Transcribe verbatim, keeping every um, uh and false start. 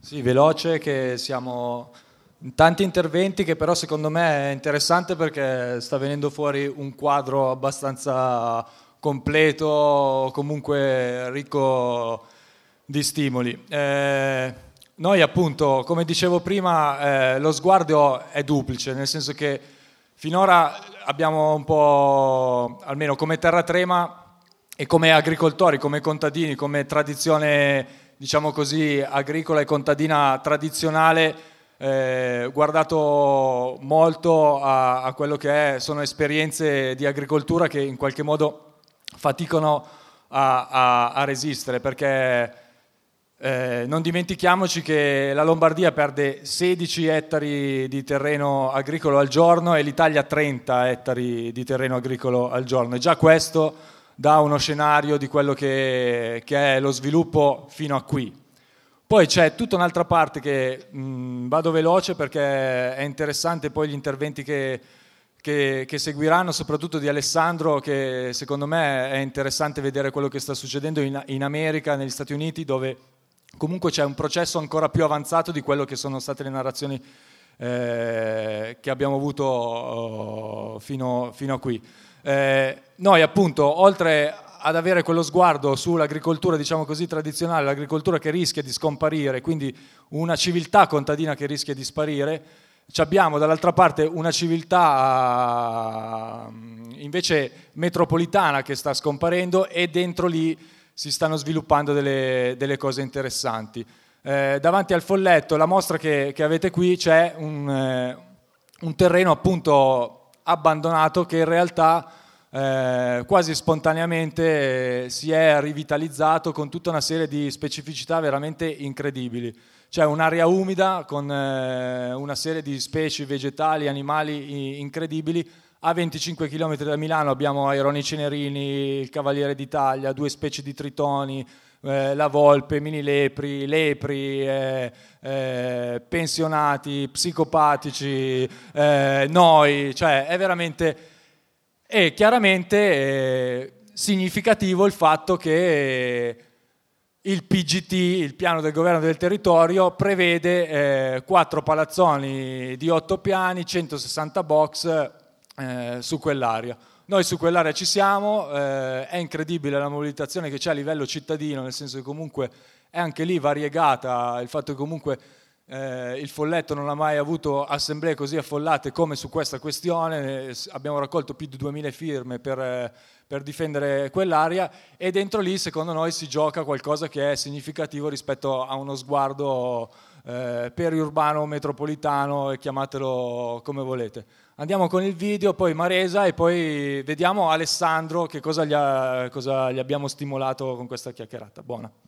Sì, veloce, che siamo in tanti interventi, che però secondo me è interessante perché sta venendo fuori un quadro abbastanza completo, comunque ricco di stimoli. Eh, noi appunto, come dicevo prima, eh, lo sguardo è duplice, nel senso che finora abbiamo un po', almeno come terratrema e come agricoltori, come contadini, come tradizione, diciamo così, agricola e contadina tradizionale, eh, guardato molto a, a quello che è, sono esperienze di agricoltura che in qualche modo faticano a, a, a resistere, perché eh, non dimentichiamoci che la Lombardia perde sedici ettari di terreno agricolo al giorno e l'Italia trenta ettari di terreno agricolo al giorno, e già questo dà uno scenario di quello che, che è lo sviluppo fino a qui. Poi c'è tutta un'altra parte che mh, vado veloce perché è interessante, poi gli interventi che, che, che seguiranno, soprattutto di Alessandro, che secondo me è interessante vedere quello che sta succedendo in, in America, negli Stati Uniti, dove comunque c'è un processo ancora più avanzato di quello che sono state le narrazioni eh, che abbiamo avuto oh, fino, fino a qui. Eh, noi appunto, oltre ad avere quello sguardo sull'agricoltura, diciamo così, tradizionale, l'agricoltura che rischia di scomparire, quindi una civiltà contadina che rischia di sparire, abbiamo dall'altra parte una civiltà invece metropolitana che sta scomparendo, e dentro lì si stanno sviluppando delle, delle cose interessanti. Eh, davanti al folletto, la mostra che, che avete qui, c'è un, eh, un terreno appunto abbandonato che in realtà eh, quasi spontaneamente eh, si è rivitalizzato con tutta una serie di specificità veramente incredibili. C'è un'area umida con eh, una serie di specie vegetali, animali incredibili. A venticinque chilometri da Milano abbiamo Aironi cenerini, il Cavaliere d'Italia, due specie di tritoni, eh, la volpe, mini lepri, lepri, eh, eh, pensionati, psicopatici, eh, noi, cioè è veramente... E chiaramente è significativo il fatto che il P G T, il piano del governo del territorio, prevede eh, quattro palazzoni di otto piani, centosessanta box eh, su quell'area. Noi su quell'area ci siamo, eh, è incredibile la mobilitazione che c'è a livello cittadino, nel senso che comunque è anche lì variegata, il fatto che comunque Eh, il folletto non ha mai avuto assemblee così affollate come su questa questione. Eh, abbiamo raccolto più di duemila firme per, eh, per difendere quell'area, e dentro lì secondo noi si gioca qualcosa che è significativo rispetto a uno sguardo eh, periurbano, metropolitano, e chiamatelo come volete. Andiamo con il video, poi Maresa, e poi vediamo Alessandro che cosa gli, ha, cosa gli abbiamo stimolato con questa chiacchierata. Buona.